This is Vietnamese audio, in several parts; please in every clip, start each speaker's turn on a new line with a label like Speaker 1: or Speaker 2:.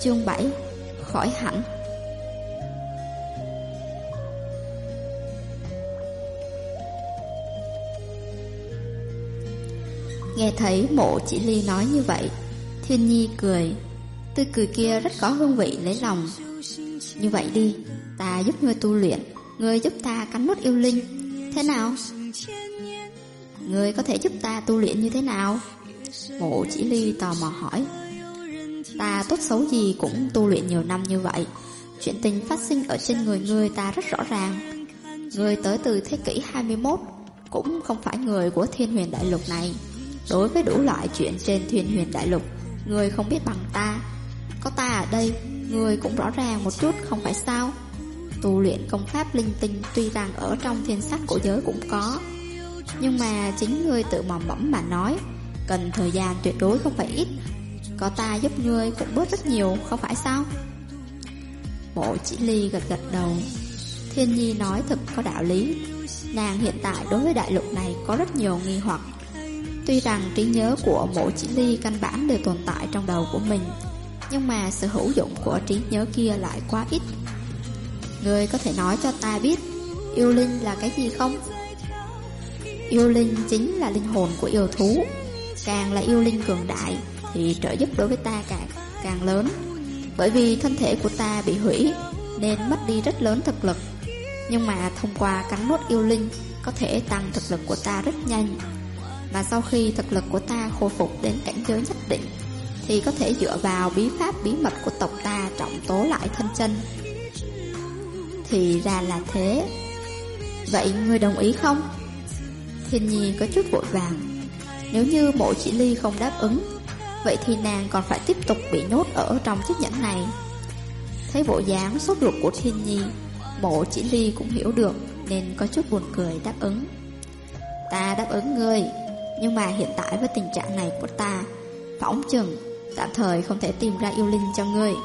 Speaker 1: Chương 7. Khỏi hẳn. Nghe thấy Mộ Chỉ Ly nói như vậy, Thiên Nhi cười. Tươi cười kia rất có hương vị lấy lòng. Như vậy đi, ta giúp ngươi tu luyện, ngươi giúp ta cắn nuốt yêu linh, thế nào? Ngươi có thể giúp ta tu luyện như thế nào? Mộ Chỉ Ly tò mò hỏi. Ta tốt xấu gì cũng tu luyện nhiều năm như vậy, chuyện tình phát sinh ở trên người ngươi ta rất rõ ràng. Ngươi tới từ thế kỷ 21, cũng không phải người của Thiên Huyền Đại Lục này. Đối với đủ loại chuyện trên Thiên Huyền Đại Lục, ngươi không biết bằng ta. Có ta ở đây, ngươi cũng rõ ràng một chút không phải sao? Tu luyện công pháp linh tinh tuy rằng ở trong thiên sắc cổ giới cũng có, nhưng mà chính ngươi tự mò mẫm mà nói, cần thời gian tuyệt đối không phải ít. Có ta giúp ngươi cũng bớt rất nhiều, không phải sao? Mộ Chỉ Ly gật gật đầu. Thiên Nhi nói thật có đạo lý. Nàng hiện tại đối với đại lục này có rất nhiều nghi hoặc. Tuy rằng trí nhớ của Mộ Chỉ Ly căn bản đều tồn tại trong đầu của mình, nhưng mà sự hữu dụng của trí nhớ kia lại quá ít. Ngươi có thể nói cho ta biết yêu linh là cái gì không? Yêu linh chính là linh hồn của yêu thú. Càng là yêu linh cường đại thì trợ giúp đối với ta càng lớn. Bởi vì thân thể của ta bị hủy nên mất đi rất lớn thực lực, nhưng mà thông qua cắn nuốt yêu linh có thể tăng thực lực của ta rất nhanh. Mà sau khi thực lực của ta khôi phục đến cảnh giới nhất định thì có thể dựa vào bí pháp bí mật của tộc ta trọng tố lại thân chân. Thì ra là thế. Vậy ngươi đồng ý không? Thiên Nhi có chút vội vàng. Nếu như Mộ Chỉ Ly không đáp ứng, vậy thì nàng còn phải tiếp tục bị nhốt ở trong chiếc nhẫn này. Thấy bộ dáng sốt ruột của Thiên Nhi, Mộ Chỉ Ly cũng hiểu được nên có chút buồn cười đáp ứng. Ta đáp ứng ngươi, nhưng mà hiện tại với tình trạng này của ta, phỏng chừng tạm thời không thể tìm ra yêu linh cho ngươi.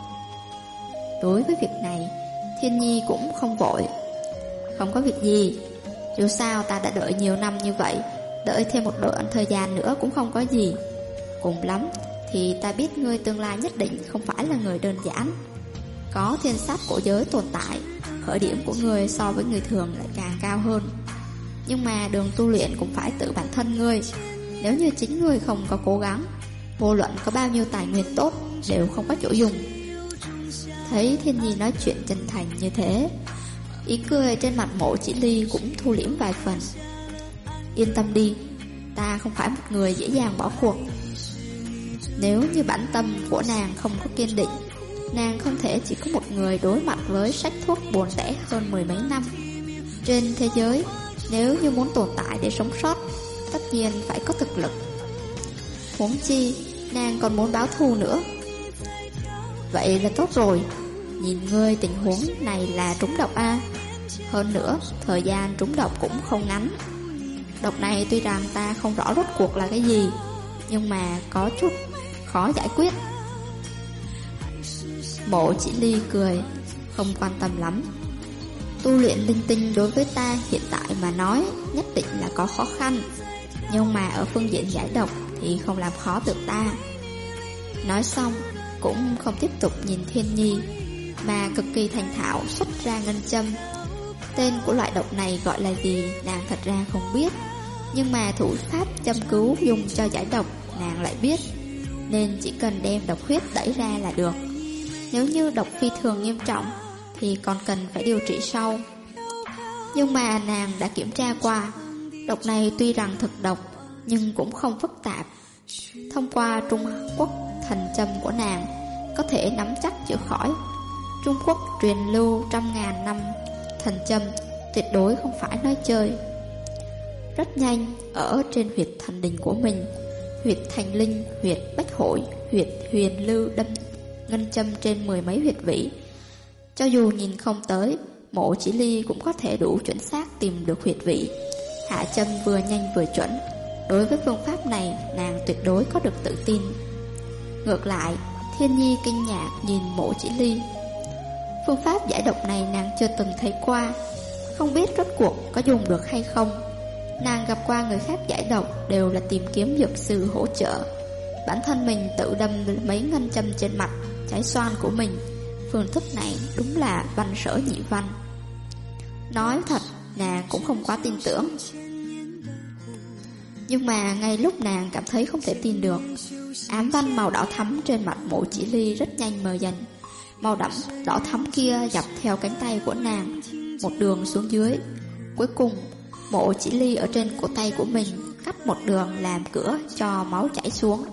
Speaker 1: Đối với việc này, Thiên Nhi cũng không vội. Không có việc gì, dù sao ta đã đợi nhiều năm như vậy, đợi thêm một đoạn thời gian nữa cũng không có gì. Cùng lắm thì ta biết ngươi tương lai nhất định không phải là người đơn giản. Có thiên sát cổ giới tồn tại, khởi điểm của ngươi so với người thường lại càng cao hơn. Nhưng mà đường tu luyện cũng phải tự bản thân ngươi. Nếu như chính ngươi không có cố gắng, vô luận có bao nhiêu tài nguyên tốt đều không có chỗ dùng. Thấy Thiên Nhi nói chuyện chân thành như thế, ý cười trên mặt Mộ Chỉ Ly cũng thu liễm vài phần. Yên tâm đi, ta không phải một người dễ dàng bỏ cuộc. Nếu như bản tâm của nàng không có kiên định, nàng không thể chỉ có một người đối mặt với sách thuốc buồn tẻ hơn 10 mấy năm. Trên thế giới, nếu như muốn tồn tại để sống sót, tất nhiên phải có thực lực. Huống chi, nàng còn muốn báo thù nữa. Vậy là tốt rồi. Nhìn ngươi tình huống này là trúng độc a. Hơn nữa, thời gian trúng độc cũng không ngắn. Độc này tuy rằng ta không rõ rốt cuộc là cái gì, nhưng mà có chút khó giải quyết. Mộ Chỉ Ly cười, không quan tâm lắm. Tu luyện linh tinh đối với ta hiện tại mà nói nhất định là có khó khăn, nhưng mà ở phương diện giải độc thì không làm khó được ta. Nói xong cũng không tiếp tục nhìn Thiên Nhi, mà cực kỳ thành thạo xuất ra ngân châm. Tên của loại độc này gọi là gì nàng thật ra không biết, nhưng mà thủ pháp châm cứu dùng cho giải độc nàng lại biết, nên chỉ cần đem độc huyết đẩy ra là được. Nếu như độc phi thường nghiêm trọng thì còn cần phải điều trị sau. Nhưng mà nàng đã kiểm tra qua, độc này tuy rằng thực độc nhưng cũng không phức tạp. Thông qua Trung Quốc thần châm của nàng có thể nắm chắc chữa khỏi. Trung Quốc truyền lưu trăm ngàn năm thần châm tuyệt đối không phải nói chơi. Rất nhanh, ở trên huyệt thần đình của mình, huyệt Thành Linh, huyệt Bách Hội, huyệt Huyền Lưu đâm ngân châm trên 10 mấy huyệt vị. Cho dù nhìn không tới, Mộ Chỉ Ly cũng có thể đủ chuẩn xác tìm được huyệt vị. Hạ châm vừa nhanh vừa chuẩn. Đối với phương pháp này, nàng tuyệt đối có được tự tin. Ngược lại, Thiên Nhi kinh ngạc nhìn Mộ Chỉ Ly. Phương pháp giải độc này nàng chưa từng thấy qua, không biết rốt cuộc có dùng được hay không. Nàng gặp qua người khác giải độc đều là tìm kiếm dược sư hỗ trợ, bản thân mình tự đâm mấy ngân châm trên mặt trái xoan của mình. Phương thức này đúng là văn sở nhị văn. Nói thật, nàng cũng không quá tin tưởng. Nhưng mà ngay lúc nàng cảm thấy không thể tin được, ám văn màu đỏ thắm trên mặt Mộ Chỉ Ly rất nhanh mờ dần. Màu đỏ thắm kia dọc theo cánh tay của nàng một đường xuống dưới. Cuối cùng Mộ Chỉ Ly ở trên cổ tay của mình cắt một đường làm cửa cho máu chảy xuống.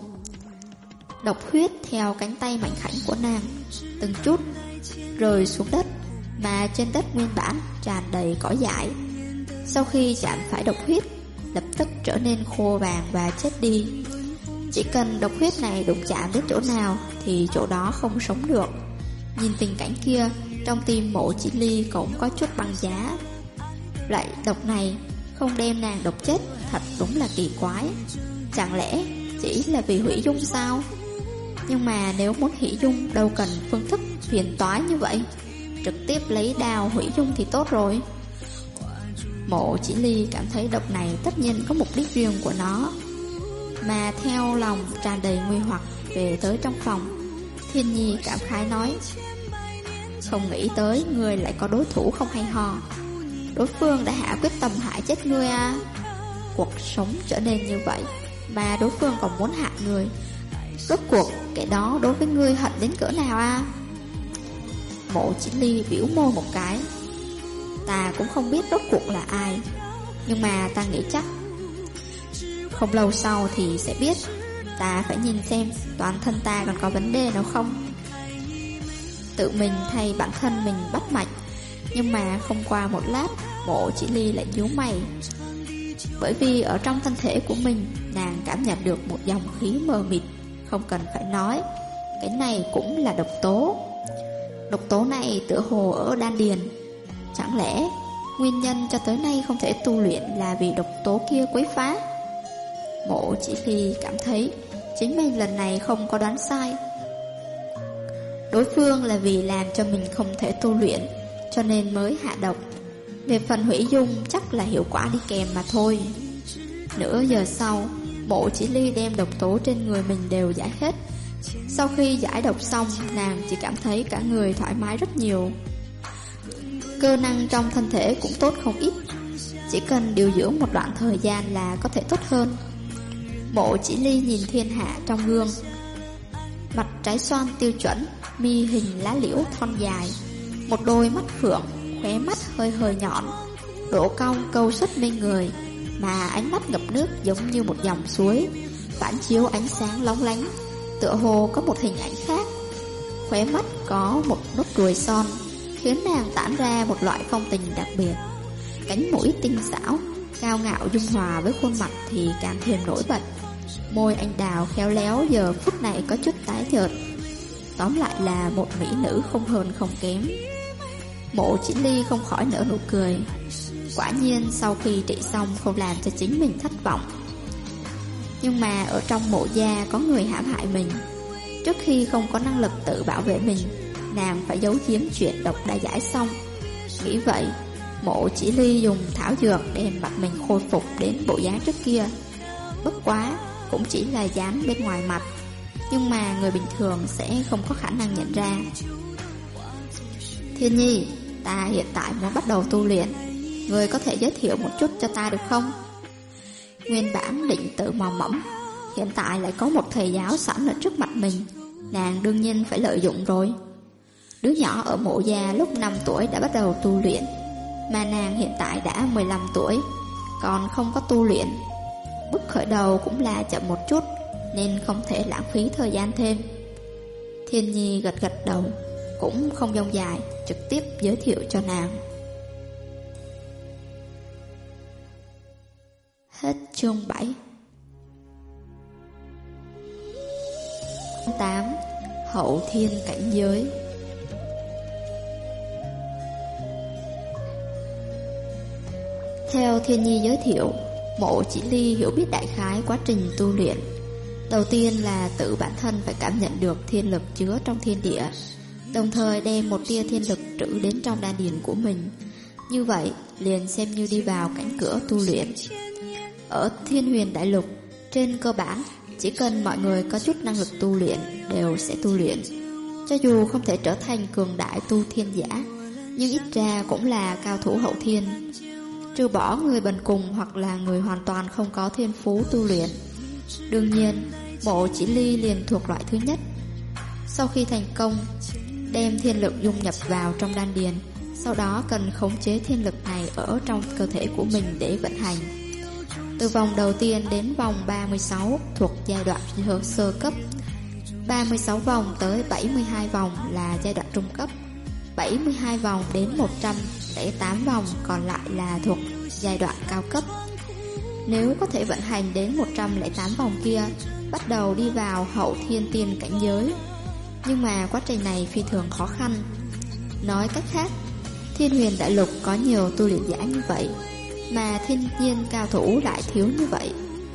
Speaker 1: Độc huyết theo cánh tay mảnh khảnh của nàng từng chút rơi xuống đất, mà trên đất nguyên bản tràn đầy cỏ dại. Sau khi chạm phải độc huyết, lập tức trở nên khô vàng và chết đi. Chỉ cần độc huyết này đụng chạm đến chỗ nào thì chỗ đó không sống được. Nhìn tình cảnh kia, trong tim Mộ Chỉ Ly cũng có chút băng giá. Loại độc này không đem nàng độc chết thật đúng là kỳ quái. Chẳng lẽ chỉ là vì hủy dung sao? Nhưng mà nếu muốn hủy dung đâu cần phương thức phiền toái như vậy, trực tiếp lấy đao hủy dung thì tốt rồi. Mộ Chỉ Ly cảm thấy độc này tất nhiên có mục đích riêng của nó. Mà theo lòng tràn đầy nguy hoặc về tới trong phòng, Thiên Nhi cảm khái nói: không nghĩ tới ngươi lại có đối thủ không hay ho. Đối phương đã hạ quyết tâm hại chết ngươi à? Cuộc sống trở nên như vậy mà đối phương còn muốn hại ngươi. Rốt cuộc kẻ đó đối với ngươi hận đến cỡ nào à? Mộ Chỉ Ly biểu môi một cái: ta cũng không biết rốt cuộc là ai, nhưng mà ta nghĩ chắc không lâu sau thì sẽ biết. Ta phải nhìn xem toàn thân ta còn có vấn đề nào không. Tự mình thay bản thân mình bắt mạch. Nhưng mà không qua một lát, Mộ Chỉ Ly lại nhíu mày. Bởi vì ở trong thân thể của mình, nàng cảm nhận được một dòng khí mờ mịt. Không cần phải nói, cái này cũng là độc tố. Độc tố này tựa hồ ở đan điền. Chẳng lẽ nguyên nhân cho tới nay không thể tu luyện là vì độc tố kia quấy phá? Mộ Chỉ Ly cảm thấy chính mình lần này không có đoán sai. Đối phương là vì làm cho mình không thể tu luyện, cho nên mới hạ độc. Về phần hủy dung chắc là hiệu quả đi kèm mà thôi. Nửa giờ sau, Mộ Chỉ Ly đem độc tố trên người mình đều giải hết. Sau khi giải độc xong, nàng chỉ cảm thấy cả người thoải mái rất nhiều. Cơ năng trong thân thể cũng tốt không ít. Chỉ cần điều dưỡng một đoạn thời gian là có thể tốt hơn. Mộ Chỉ Ly nhìn thiên hạ trong gương. Mặt trái xoan tiêu chuẩn, mi hình lá liễu thon dài, một đôi mắt phượng, khóe mắt hơi hơi nhọn, độ cong câu xuất mê người, mà ánh mắt ngập nước giống như một dòng suối, phản chiếu ánh sáng lóng lánh, tựa hồ có một hình ảnh khác. Khóe mắt có một nốt ruồi son, khiến nàng tản ra một loại phong tình đặc biệt. Cánh mũi tinh xảo, cao ngạo dung hòa với khuôn mặt thì càng thêm nổi bật. Môi anh đào khéo léo giờ phút này có chút tái nhợt. Tóm lại là một mỹ nữ không hơn không kém. Mộ Chỉ Ly không khỏi nở nụ cười. Quả nhiên sau khi trị xong không làm cho chính mình thất vọng. Nhưng mà ở trong mộ gia có người hãm hại mình. Trước khi không có năng lực tự bảo vệ mình, nàng phải giấu giếm chuyện độc đã giải xong. Nghĩ vậy, Mộ Chỉ Ly dùng thảo dược đem mặt mình khôi phục đến bộ dáng trước kia. Bất quá cũng chỉ là dáng bên ngoài mặt, nhưng mà người bình thường sẽ không có khả năng nhận ra. Thiên Nhi, ta hiện tại muốn bắt đầu tu luyện, người có thể giới thiệu một chút cho ta được không? Nguyên bản định tự mò mẫm, hiện tại lại có một thầy giáo sẵn ở trước mặt mình, nàng đương nhiên phải lợi dụng rồi. Đứa nhỏ ở mộ gia lúc 5 tuổi đã bắt đầu tu luyện, mà nàng hiện tại đã 15 tuổi, còn không có tu luyện. Bước khởi đầu cũng là chậm một chút, nên không thể lãng phí thời gian thêm. Thiên Nhi gật gật đầu, cũng không dông dài, trực tiếp giới thiệu cho nàng. Hết chương 7. 8. Hậu thiên cảnh giới. Theo Thiên Nhi giới thiệu, Mộ Chỉ Ly hiểu biết đại khái quá trình tu luyện. Đầu tiên là tự bản thân phải cảm nhận được thiên lực chứa trong thiên địa, đồng thời đem một tia thiên lực trữ đến trong đan điền của mình. Như vậy liền xem như đi vào cánh cửa tu luyện. Ở Thiên Huyền Đại Lục, trên cơ bản chỉ cần mọi người có chút năng lực tu luyện đều sẽ tu luyện. Cho dù không thể trở thành cường đại tu thiên giả, nhưng ít ra cũng là cao thủ hậu thiên. Trừ bỏ người bần cùng hoặc là người hoàn toàn không có thiên phú tu luyện. Đương nhiên, Mộ Chỉ Ly liền thuộc loại thứ nhất. Sau khi thành công, đem thiên lực dung nhập vào trong đan điền, sau đó cần khống chế thiên lực này ở trong cơ thể của mình để vận hành. Từ vòng đầu tiên đến vòng 36 thuộc giai đoạn sơ cấp, 36 vòng tới 72 vòng là giai đoạn trung cấp, 72 vòng đến 108 vòng còn lại là thuộc giai đoạn cao cấp. Nếu có thể vận hành đến 108 vòng kia, bắt đầu đi vào hậu thiên tiên cảnh giới. Nhưng mà quá trình này phi thường khó khăn. Nói cách khác, Thiên Huyền Đại Lục có nhiều tu luyện giả như vậy, mà thiên nhiên cao thủ lại thiếu như vậy.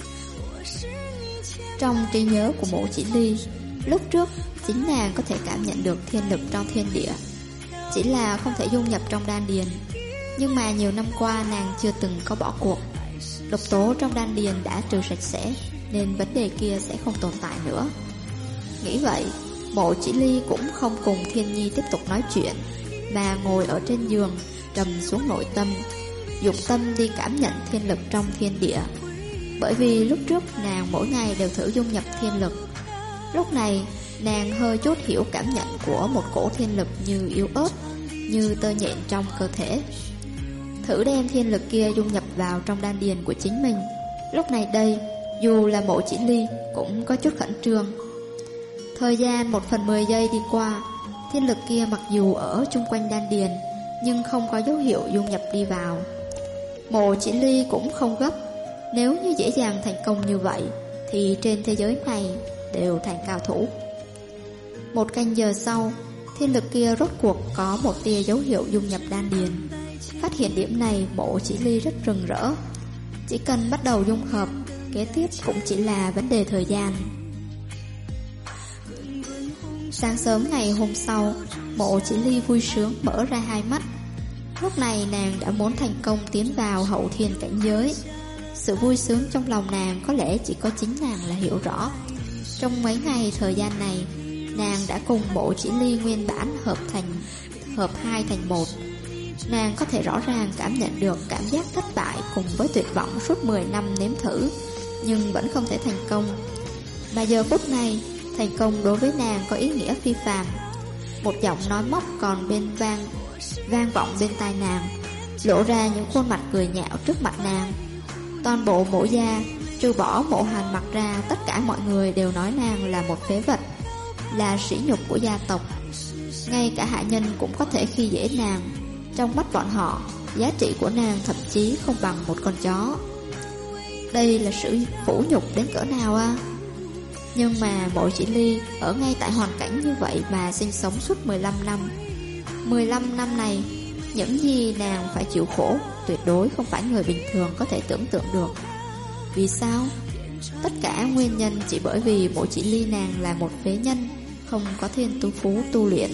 Speaker 1: Trong trí nhớ của Mộ Chỉ Ly, lúc trước chính nàng có thể cảm nhận được thiên lực trong thiên địa, chỉ là không thể dung nhập trong đan điền. Nhưng mà nhiều năm qua nàng chưa từng có bỏ cuộc. Độc tố trong đan điền đã trừ sạch sẽ, nên vấn đề kia sẽ không tồn tại nữa. Nghĩ vậy, Mộ Chỉ Ly cũng không cùng Thiên Nhi tiếp tục nói chuyện, mà ngồi ở trên giường, trầm xuống nội tâm, dụng tâm đi cảm nhận thiên lực trong thiên địa. Bởi vì lúc trước nàng mỗi ngày đều thử dung nhập thiên lực. Lúc này nàng hơi chút hiểu cảm nhận của một cổ thiên lực như yếu ớt, như tơ nhện trong cơ thể. Thử đem thiên lực kia dung nhập vào trong đan điền của chính mình. Lúc này đây, dù là Mộ Chỉ Ly cũng có chút khẩn trương. Thời gian 1/10 giây đi qua, thiên lực kia mặc dù ở chung quanh đan điền, nhưng không có dấu hiệu dung nhập đi vào. Mộ Chỉ Ly cũng không gấp. Nếu như dễ dàng thành công như vậy, thì trên thế giới này đều thành cao thủ. 1 canh giờ sau, thiên lực kia rốt cuộc có một tia dấu hiệu dung nhập đan điền. Phát hiện điểm này, Mộ Chỉ Ly rất rực rỡ. Chỉ cần bắt đầu dung hợp, kế tiếp cũng chỉ là vấn đề thời gian. Sáng sớm ngày hôm sau, Mộ Chỉ Ly vui sướng mở ra hai mắt. Lúc này nàng đã muốn thành công tiến vào hậu thiên cảnh giới. Sự vui sướng trong lòng nàng có lẽ chỉ có chính nàng là hiểu rõ. Trong mấy ngày thời gian này, nàng đã cùng Mộ Chỉ Ly nguyên bản hợp hai thành một. Nàng có thể rõ ràng cảm nhận được cảm giác thất bại cùng với tuyệt vọng suốt 10 năm nếm thử, nhưng vẫn không thể thành công. Mà giờ phút này, thành công đối với nàng có ý nghĩa phi phàm. Một giọng nói móc còn vang vọng bên tai nàng, lộ ra những khuôn mặt cười nhạo trước mặt nàng. Toàn bộ Mộ gia, trừ bỏ Mộ Hàn Mặc ra, tất cả mọi người đều nói nàng là một phế vật, là sỉ nhục của gia tộc. Ngay cả hạ nhân cũng có thể khi dễ nàng. Trong mắt bọn họ, giá trị của nàng thậm chí không bằng một con chó. Đây là sự phủ nhục đến cỡ nào à? Nhưng mà Mộ Chỉ Ly ở ngay tại hoàn cảnh như vậy mà sinh sống suốt 15 năm. 15 năm này, những gì nàng phải chịu khổ tuyệt đối không phải người bình thường có thể tưởng tượng được. Vì sao? Tất cả nguyên nhân chỉ bởi vì Mộ Chỉ Ly nàng là một phế nhân, không có thiên tu phú tu luyện.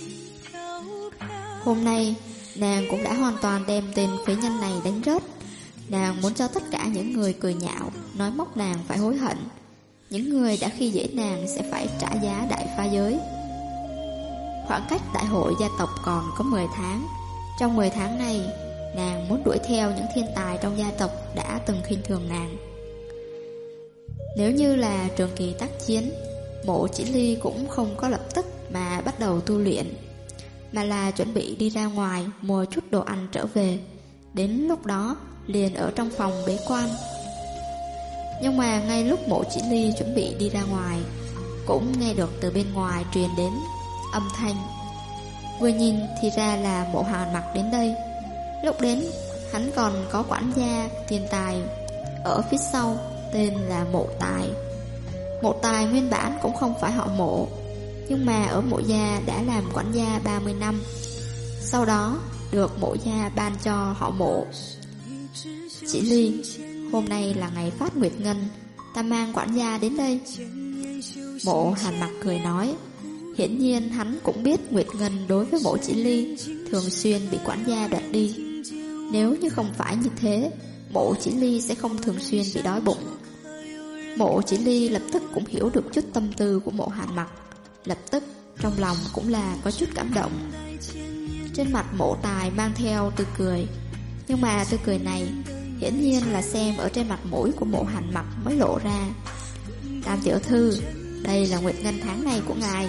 Speaker 1: Hôm nay, nàng cũng đã hoàn toàn đem tên phế nhân này đánh rớt. Nàng muốn cho tất cả những người cười nhạo, nói móc nàng phải hối hận. Những người đã khi dễ nàng sẽ phải trả giá đại pha giới. Khoảng cách đại hội gia tộc còn có 10 tháng. Trong 10 tháng này, nàng muốn đuổi theo những thiên tài trong gia tộc đã từng khinh thường nàng. Nếu như là trường kỳ tác chiến, Mộ Chỉ Ly cũng không có lập tức mà bắt đầu tu luyện, mà là chuẩn bị đi ra ngoài mua chút đồ ăn trở về. Đến lúc đó liền ở trong phòng bế quan. Nhưng mà ngay lúc Mộ Chỉ Ly chuẩn bị đi ra ngoài, cũng nghe được từ bên ngoài truyền đến âm thanh. Vừa nhìn thì ra là Mộ Hàn Mặc đến đây. Lúc đến, hắn còn có quản gia tiền tài ở phía sau, tên là Mộ Tài. Mộ Tài nguyên bản cũng không phải họ Mộ, nhưng mà ở Mộ gia đã làm quản gia 30 năm. Sau đó được Mộ gia ban cho họ Mộ. Chỉ Ly, hôm nay là ngày phát nguyệt ngân, ta mang quản gia đến đây. Mộ Hàn Mặc cười nói. Hiển nhiên hắn cũng biết nguyệt ngân đối với Mộ Chỉ Ly thường xuyên bị quản gia đoạt đi. Nếu như không phải như thế, Mộ Chỉ Ly sẽ không thường xuyên bị đói bụng. Mộ Chỉ Ly lập tức cũng hiểu được chút tâm tư của Mộ Hàn Mặc, lập tức trong lòng cũng là có chút cảm động. Trên mặt Mộ Tài mang theo tươi cười, nhưng mà tươi cười này hiển nhiên là xem ở trên mặt mũi của Mộ Hàn Mặc mới lộ ra. Tam tiểu thư, đây là nguyệt ngân tháng này của ngài.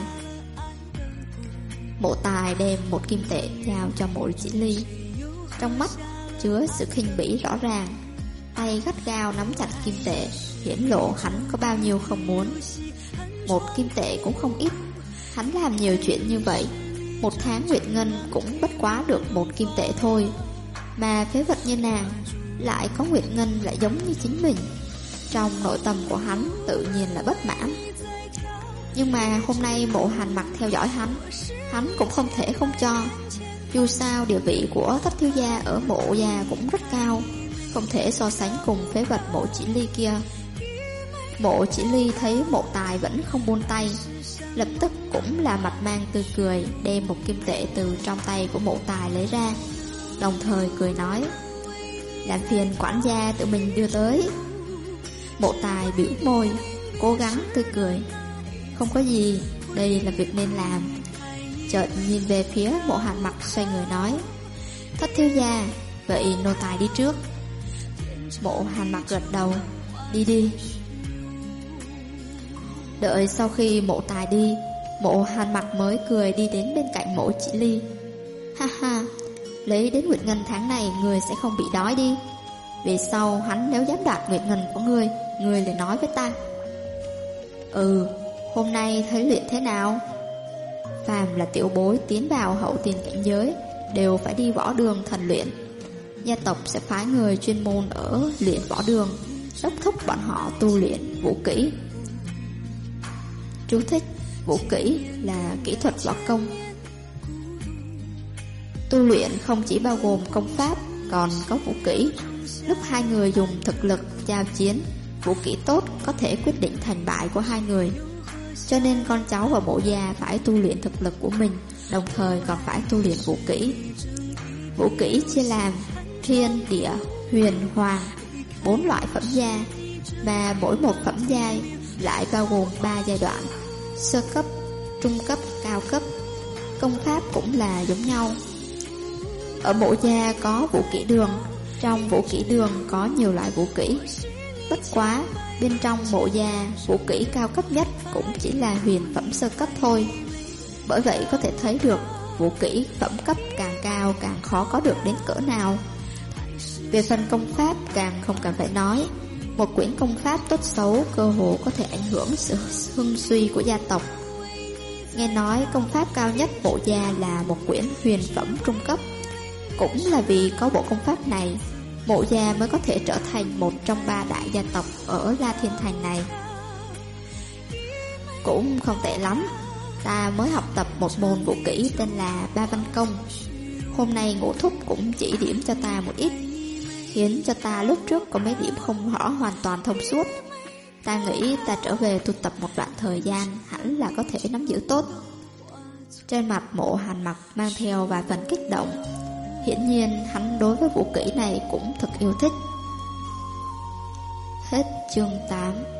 Speaker 1: Mộ Tài đem một kim tệ giao cho Mộ Chỉ Ly, trong mắt chứa sự khinh bỉ rõ ràng, tay gắt gao nắm chặt kim tệ, hiển lộ hắn có bao nhiêu không muốn. Một kim tệ cũng không ít, hắn làm nhiều chuyện như vậy, một tháng nguyệt ngân cũng bất quá được một kim tệ thôi. Mà phế vật như nàng lại có nguyệt ngân lại giống như chính mình. Trong nội tâm của hắn tự nhiên là bất mãn. Nhưng mà hôm nay Mộ Hàn Mặc theo dõi hắn cũng không thể không cho. Dù sao địa vị của Thất thiếu gia ở Mộ gia cũng rất cao, không thể so sánh cùng phế vật Mộ Chỉ Ly kia. Mộ Chỉ Ly thấy Mộ Tài vẫn không buông tay, lập tức cũng là mặt mang tươi cười, đem một kim tệ từ trong tay của Mộ Tài lấy ra, đồng thời cười nói: làm phiền quản gia tự mình đưa tới. Mộ Tài bĩu môi, cố gắng tươi cười: không có gì, đây là việc nên làm. Chợt nhìn về phía Mộ Hàn Mặc, xoay người nói: Thất thiếu gia, vậy nô tài đi trước. Mộ Hàn Mặc gật đầu: đi đi. Đợi sau khi Mộ Tài đi, Mộ Hàn Mặc mới cười đi đến bên cạnh Mộ Chỉ Ly. Ha ha, lấy đến nguyệt ngân tháng này người sẽ không bị đói đi. Về sau hắn nếu dám đoạt nguyệt ngân của ngươi lại nói với ta. Hôm nay thấy luyện thế nào? Phàm là tiểu bối tiến vào hậu tiền cảnh giới đều phải đi võ đường thần luyện. Gia tộc sẽ phái người chuyên môn ở luyện võ đường, đốc thúc bọn họ tu luyện vũ kỹ. Chú thích: vũ kỹ là kỹ thuật võ công. Tu luyện không chỉ bao gồm công pháp, còn có vũ kỹ. Lúc hai người dùng thực lực giao chiến, vũ kỹ tốt có thể quyết định thành bại của hai người. Cho nên con cháu và Mộ gia phải tu luyện thực lực của mình, đồng thời còn phải tu luyện vũ kỹ. Vũ kỹ chia làm thiên, địa, huyền, hoàng 4 loại phẩm giai, mà mỗi một phẩm giai lại bao gồm 3 giai đoạn: sơ cấp, trung cấp, cao cấp. Công pháp cũng là giống nhau. Ở Mộ gia có vũ kỹ đường, trong vũ kỹ đường có nhiều loại vũ kỹ. Bất quá bên trong Mộ gia vũ kỹ cao cấp nhất cũng chỉ là huyền phẩm sơ cấp thôi. Bởi vậy có thể thấy được vũ kỹ phẩm cấp càng cao càng khó có được đến cỡ nào. Về phần công pháp càng không cần phải nói. Một quyển công pháp tốt xấu cơ hồ có thể ảnh hưởng sự hưng suy của gia tộc. Nghe nói công pháp cao nhất Mộ gia là một quyển huyền phẩm trung cấp. Cũng là vì có bộ công pháp này, Mộ gia mới có thể trở thành một trong 3 đại gia tộc ở La Thiên Thành này. Cũng không tệ lắm. Ta mới học tập một môn vũ kỹ tên là Ba Văn Công. Hôm nay Ngũ thúc cũng chỉ điểm cho ta một ít, khiến cho ta lúc trước có mấy điểm không rõ hoàn toàn thông suốt. Ta nghĩ ta trở về tu tập một đoạn thời gian hẳn là có thể nắm giữ tốt. Trên mặt Mộ Hàn Mặc mang theo vài phần kích động. Hiển nhiên hắn đối với vũ kỹ này cũng thật yêu thích. Hết chương 8.